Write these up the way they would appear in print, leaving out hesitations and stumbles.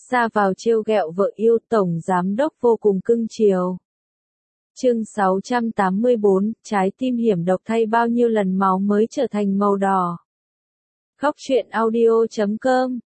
ra vào trêu ghẹo vợ yêu, tổng giám đốc vô cùng cưng chiều. Chương 684, trái tim hiểm độc thay bao nhiêu lần máu mới trở thành màu đỏ. Khóc chuyện audio.com.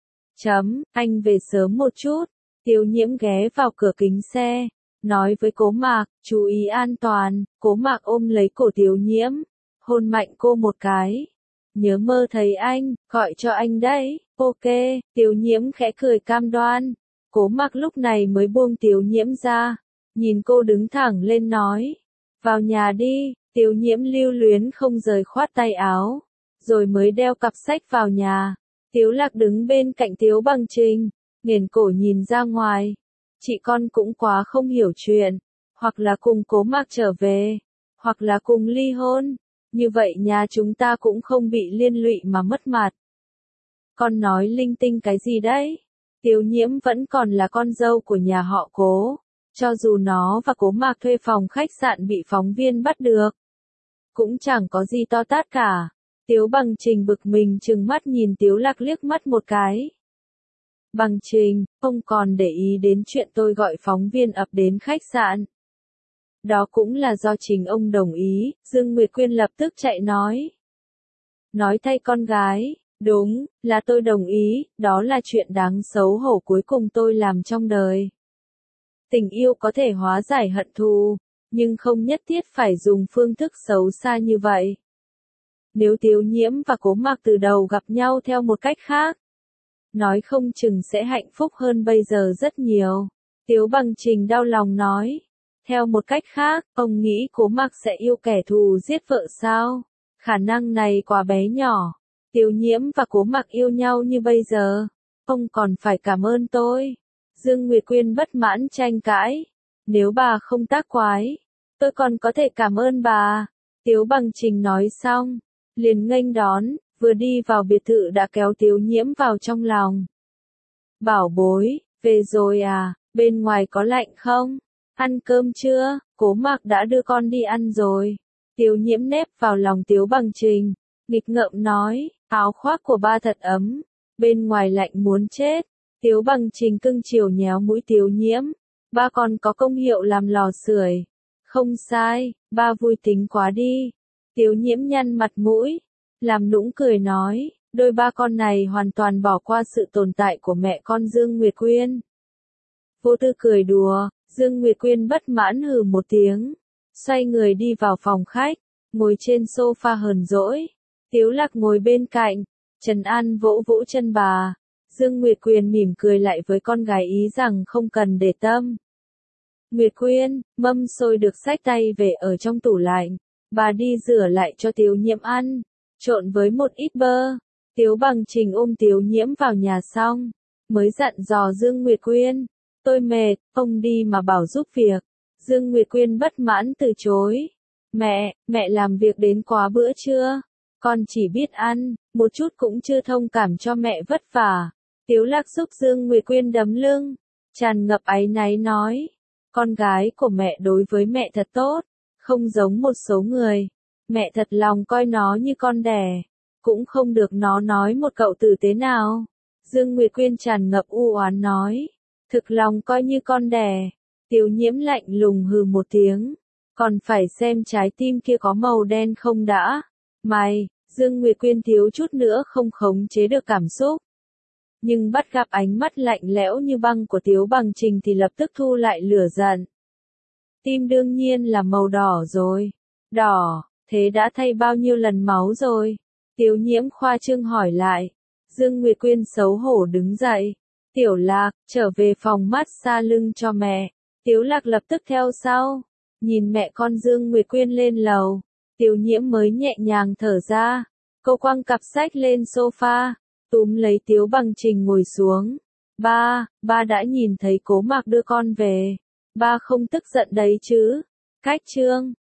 Anh về sớm một chút. Tiêu Nhiễm ghé vào cửa kính xe, nói với Cố Mạc, chú ý an toàn. Cố Mạc ôm lấy cổ Tiêu Nhiễm, hôn mạnh cô một cái. Nhớ mơ thấy anh, gọi cho anh đấy. Ok, Tiêu Nhiễm khẽ cười cam đoan. Cố Mạc lúc này mới buông Tiêu Nhiễm ra, nhìn cô đứng thẳng lên nói, vào nhà đi. Tiêu Nhiễm lưu luyến không rời khoát tay áo, rồi mới đeo cặp sách vào nhà. Tiếu Lạc đứng bên cạnh Tiếu Bằng Trình, nghiền cổ nhìn ra ngoài. Chị con cũng quá không hiểu chuyện, hoặc là cùng Cố Mạc trở về, hoặc là cùng ly hôn, như vậy nhà chúng ta cũng không bị liên lụy mà mất mặt. Con nói linh tinh cái gì đấy? Tiêu Nhiễm vẫn còn là con dâu của nhà họ Cố, cho dù nó và Cố Mạc thuê phòng khách sạn bị phóng viên bắt được, cũng chẳng có gì to tát cả. Tiếu Bằng Trình bực mình trừng mắt nhìn Tiếu Lạc liếc mắt một cái. Bằng Trình, không còn để ý đến chuyện tôi gọi phóng viên ập đến khách sạn. Đó cũng là do chính ông đồng ý. Dương Nguyệt Quyên lập tức chạy nói. Nói thay con gái, đúng, là tôi đồng ý, đó là chuyện đáng xấu hổ cuối cùng tôi làm trong đời. Tình yêu có thể hóa giải hận thù, nhưng không nhất thiết phải dùng phương thức xấu xa như vậy. Nếu Tiêu Nhiễm và Cố Mạc từ đầu gặp nhau theo một cách khác, nói không chừng sẽ hạnh phúc hơn bây giờ rất nhiều. Tiếu Bằng Trình đau lòng nói. Theo một cách khác, ông nghĩ Cố Mạc sẽ yêu kẻ thù giết vợ sao? Khả năng này quá bé nhỏ. Tiêu Nhiễm và Cố Mạc yêu nhau như bây giờ, ông còn phải cảm ơn tôi. Dương Nguyệt Quyên bất mãn tranh cãi. Nếu bà không tác quái, tôi còn có thể cảm ơn bà. Tiếu Bằng Trình nói xong, liền nghênh đón, vừa đi vào biệt thự đã kéo Tiêu Nhiễm vào trong lòng. Bảo bối, về rồi à, bên ngoài có lạnh không? Ăn cơm chưa? Cố Mạc đã đưa con đi ăn rồi. Tiêu Nhiễm nép vào lòng Tiếu Bằng Trình, nghịch ngợm nói, áo khoác của ba thật ấm, bên ngoài lạnh muốn chết. Tiếu Bằng Trình cưng chiều nhéo mũi Tiêu Nhiễm, ba còn có công hiệu làm lò sưởi. Không sai, ba vui tính quá đi. Tiêu Nhiễm nhăn mặt mũi, làm nũng cười nói, đôi ba con này hoàn toàn bỏ qua sự tồn tại của mẹ con Dương Nguyệt Quyên. Vô tư cười đùa, Dương Nguyệt Quyên bất mãn hừ một tiếng, xoay người đi vào phòng khách, ngồi trên sofa hờn dỗi. Tiếu Lạc ngồi bên cạnh, trấn an vỗ vỗ chân bà. Dương Nguyệt Quyên mỉm cười lại với con gái ý rằng không cần để tâm. Nguyệt Quyên, mâm xôi được xách tay về ở trong tủ lạnh, bà đi rửa lại cho Tiêu Nhiễm ăn, trộn với một ít bơ. Tiếu Bằng Trình ôm Tiêu Nhiễm vào nhà xong, mới dặn dò Dương Nguyệt Quyên, tôi mệt, ông đi mà bảo giúp việc. Dương Nguyệt Quyên bất mãn từ chối. Mẹ làm việc đến quá bữa trưa, con chỉ biết ăn, một chút cũng chưa thông cảm cho mẹ vất vả. Tiếu Lạc giúp Dương Nguyệt Quyên đấm lưng, tràn ngập áy náy nói, con gái của mẹ đối với mẹ thật tốt, không giống một số người, mẹ thật lòng coi nó như con đẻ, cũng không được nó nói một cậu tử tế nào. Dương Nguyệt Quyên tràn ngập u oán nói, thực lòng coi như con đẻ. Tiêu Nhiễm lạnh lùng hừ một tiếng, còn phải xem trái tim kia có màu đen không đã. Mày, Dương Nguyệt Quyên thiếu chút nữa không khống chế được cảm xúc, nhưng bắt gặp ánh mắt lạnh lẽo như băng của Tiếu Bằng Trình thì lập tức thu lại lửa giận. Tim đương nhiên là màu đỏ rồi. Đỏ, thế đã thay bao nhiêu lần máu rồi? Tiêu Nhiễm khoa trương hỏi lại. Dương Nguyệt Quyên xấu hổ đứng dậy. Tiểu Lạc, trở về phòng massage lưng cho mẹ. Tiếu Lạc lập tức theo sau. Nhìn mẹ con Dương Nguyệt Quyên lên lầu, Tiêu Nhiễm mới nhẹ nhàng thở ra. Cô quăng cặp sách lên sofa, túm lấy Tiếu Bằng Trình ngồi xuống. Ba đã nhìn thấy Cố Mạc đưa con về. Ba không tức giận đấy chứ? Cách trương,